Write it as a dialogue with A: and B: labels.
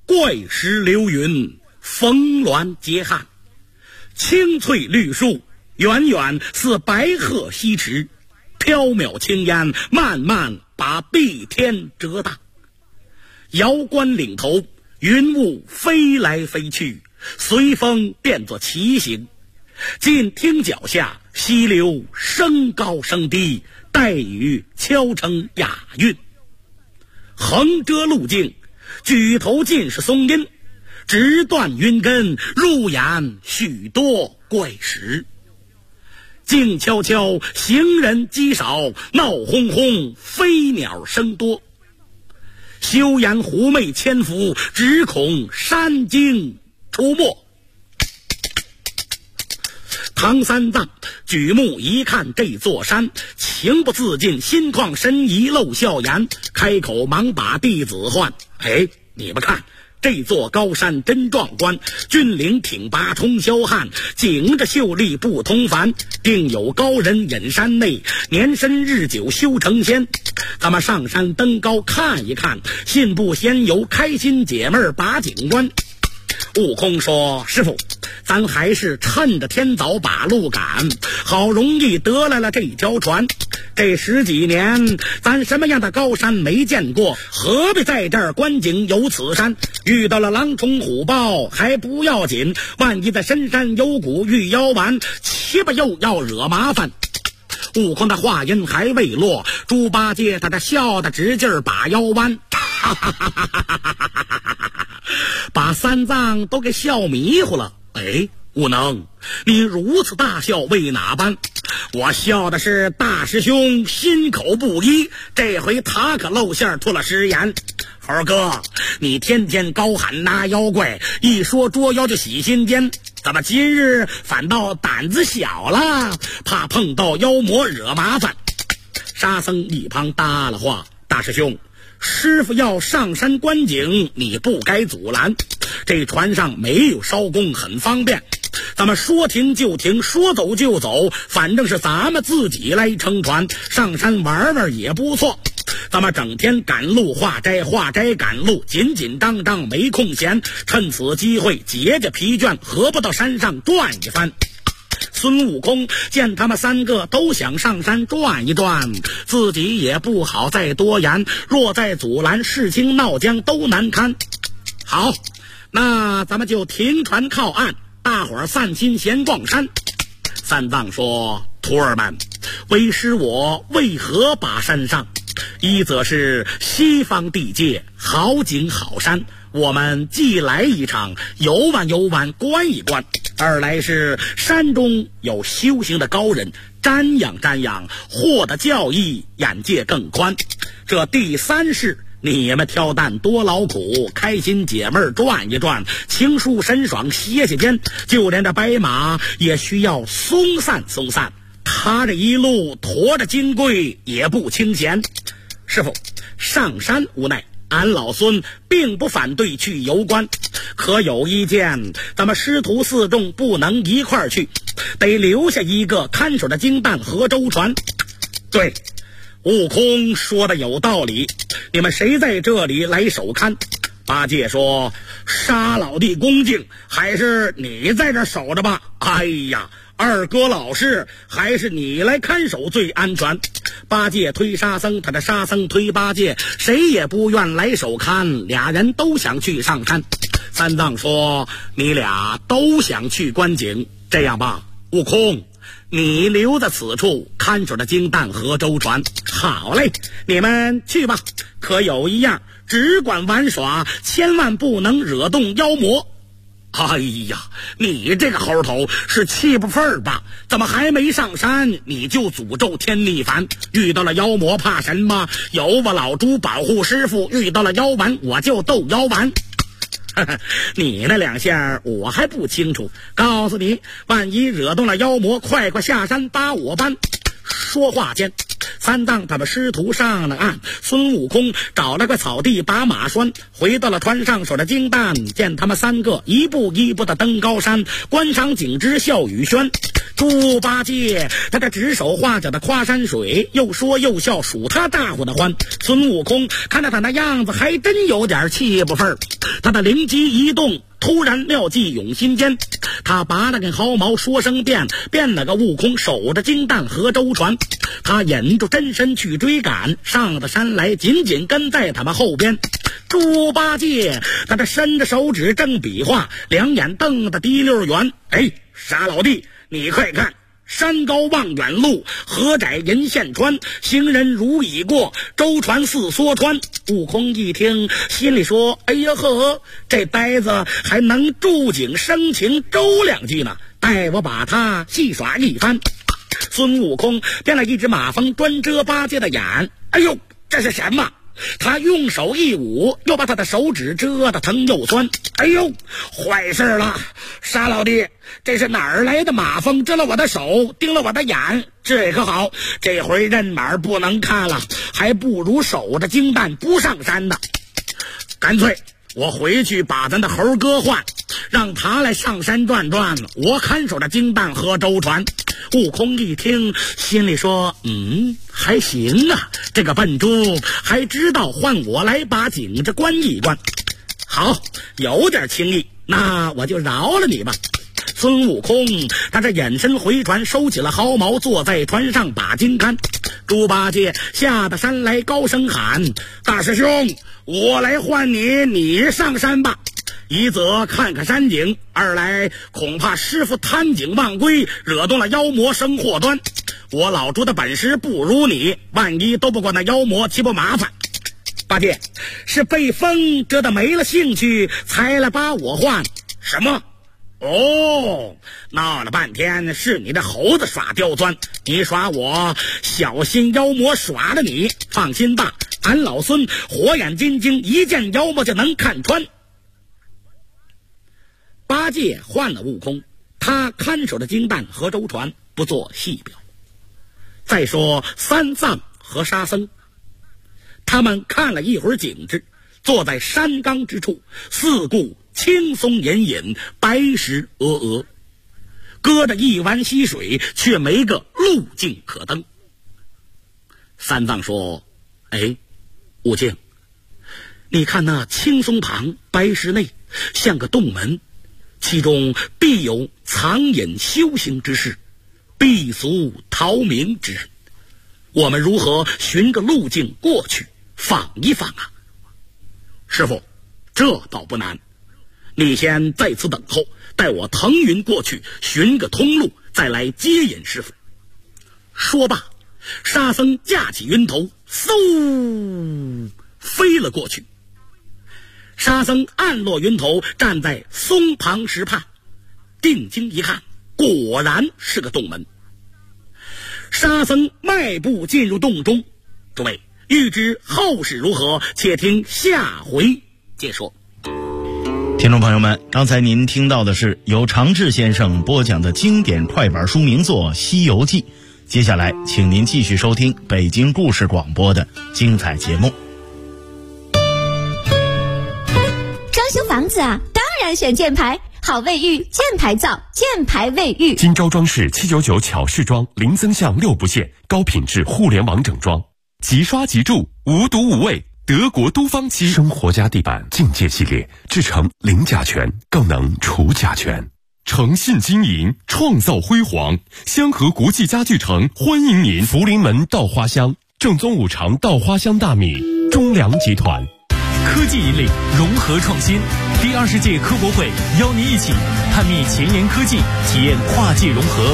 A: 怪石流云，峰峦结汉，青翠绿树，远远似白鹤西驰，缥缈青烟慢慢把碧天遮挡。瑶关岭头，云雾飞来飞去，随风变作奇形。近听脚下，溪流升高升低，带雨悄称雅韵。横遮路径，举头尽是松阴，直断云根，入眼许多怪石。静悄悄，行人稀少，闹哄哄，飞鸟声多。休言狐媚千伏，只恐山精出没。唐三藏举目一看这座山，情不自禁，心旷神怡，露笑颜，开口忙把弟子唤：你们看，这座高山真壮观，峻岭挺拔冲霄汉，景着秀丽不同凡，定有高人隐山内，年深日久修成仙。咱们上山登高看一看，信步仙游，开心解闷把景观。悟空说：师傅，咱还是趁着天早把路赶，好容易得来了这条船。这10几年咱什么样的高山没见过，何必在这儿观景游此山？遇到了狼虫虎豹还不要紧，万一在深山幽谷遇妖丸，岂不又要惹麻烦？悟空的话音还未落，猪八戒他笑得直劲儿把腰弯，把三藏都给笑迷糊了。悟能，你如此大笑为哪般？我笑的是大师兄心口不一，这回他可露馅吐了实言。猴哥，你天天高喊拿妖怪，一说捉妖就喜心间，怎么今日反倒胆子小了，怕碰到妖魔惹麻烦？沙僧一旁搭了话：大师兄，师傅要上山观景，你不该阻拦。这船上没有艄公，很方便，咱们说停就停，说走就走，反正是咱们自己来撑船，上山玩玩也不错。咱们整天赶路化斋，化斋赶路，紧紧张张没空闲，趁此机会解解疲倦，何不到山上转一番？孙悟空见他们3个都想上山转一转，自己也不好再多言，若再阻拦，事情闹僵都难堪。好，那咱们就停船靠岸，大伙儿散心闲逛山。三藏说：徒儿们，为师我为何把山上？一则是西方地界好景好山，我们既来一场游玩游玩观一观；二来是山中有修行的高人，瞻仰瞻仰，获得教义，眼界更宽。这第三是你们挑担多劳苦，开心解闷转一转，情舒神爽歇歇间，就连这白马也需要松散松散，他这一路驮着金龟也不清闲。师傅，上山无奈，俺老孙并不反对去游观，可有一件，咱们师徒4众不能一块儿去，得留下一个看守着金蛋河舟船。对，悟空说的有道理，你们谁在这里来守看？八戒说：沙老弟恭敬，还是你在这守着吧。哎呀，二哥老实，还是你来看守最安全。八戒推沙僧，他的沙僧推八戒，谁也不愿来守看，俩人都想去上山。三藏说：你俩都想去观景，这样吧，悟空，你留在此处看守着金蛋河舟船。好嘞，你们去吧，可有一样，只管玩耍，千万不能惹动妖魔。哎呀，你这个猴头是气不忿吧？怎么还没上山你就诅咒天逆凡？遇到了妖魔怕什么？有我老猪保护师傅，遇到了妖丸我就斗妖丸。你那2下我还不清楚，告诉你，万一惹动了妖魔，快下山把我搬。说话间， 三藏他们师徒上了岸，孙悟空找了块草地把马拴，回到了船上守着金蛋，见他们三个一步一步的登高山，观赏景之笑语轩。猪八戒他这指手画脚的夸山水，又说又笑，数他大伙的欢。孙悟空看着他那样子还真有点气不忿，他的灵机一动，突然妙计涌心间，他拔了根毫毛说声变了个悟空守着金蛋和舟船，他引着真身去追赶，上了山来紧紧跟在他们后边。猪八戒他这伸着手指正比划，两眼瞪得滴溜圆。哎，傻老弟，你快看，山高望远路，河窄银线穿，行人如已过，舟船似梭穿。悟空一听，心里说：哎呀呵，这呆子还能触景生情周两句呢，待我把他戏耍一番。孙悟空变了一只马蜂专遮八戒的眼。哎呦，这是什么？他用手一捂，又把他的手指遮得疼又酸。哎呦，坏事了，傻老弟，这是哪儿来的马蜂遮了我的手，盯了我的眼？这可好，这回认马不能看了，还不如守着金蛋不上山呢。干脆我回去把咱的猴哥换，让他来上山转转，我看守着金蛋和舟船。悟空一听，心里说：还行啊，这个笨猪还知道换我来把景这关一关。好，有点情义，那我就饶了你吧。孙悟空他这眼神回船，收起了毫毛，坐在船上把金看。猪八戒下得山来高声喊：大师兄，我来换你，你上山吧。一则看看山景，二来恐怕师傅贪景忘归，惹动了妖魔生祸端。我老猪的本事不如你，万一斗不过那妖魔，岂不麻烦？八戒是被风遮得没了兴趣，才来把我换。什么？哦，闹了半天是你的猴子耍刁钻，你耍我，小心妖魔耍了你。放心吧，俺老孙火眼金睛，一见妖魔就能看穿。八戒换了悟空，他看守着金蛋和舟船，不做细表。再说三藏和沙僧，他们看了一会儿景致，坐在山冈之处，四顾青松隐隐，白石峨峨，隔着一湾溪水，却没个路径可登。三藏说：哎，悟净，你看那青松旁白石内像个洞门，其中必有藏隐修行之事，避俗逃名之人，我们如何寻个路径过去访一访啊？师父，这倒不难，你先在此等候，待我腾云过去寻个通路，再来接引师父。说罢，沙僧架起云头，嗖飞了过去。沙僧按落云头，站在松旁石畔，定睛一看，果然是个洞门。沙僧迈步进入洞中。诸位欲知后事如何，且听下回解说。
B: 听众朋友们，刚才您听到的是由常志先生播讲的经典快板书名作《西游记》，接下来请您继续收听北京故事广播的精彩节目。
C: 装修房子啊，当然选箭牌，好卫浴，箭牌造，箭牌卫浴。
D: 金招装饰799巧饰装，零增项6不限，高品质互联网整装，即刷即住，无毒无味。德国都方漆生活家地板境界系列，制成零甲醛，更能除甲醛。诚信经营，创造辉煌。香河国际家具城欢迎您。福临门稻花香，正宗五常稻花香大米，中粮集团。
E: 科技引领，融合创新。第20届科博会邀您一起探秘前沿科技，体验跨界融合。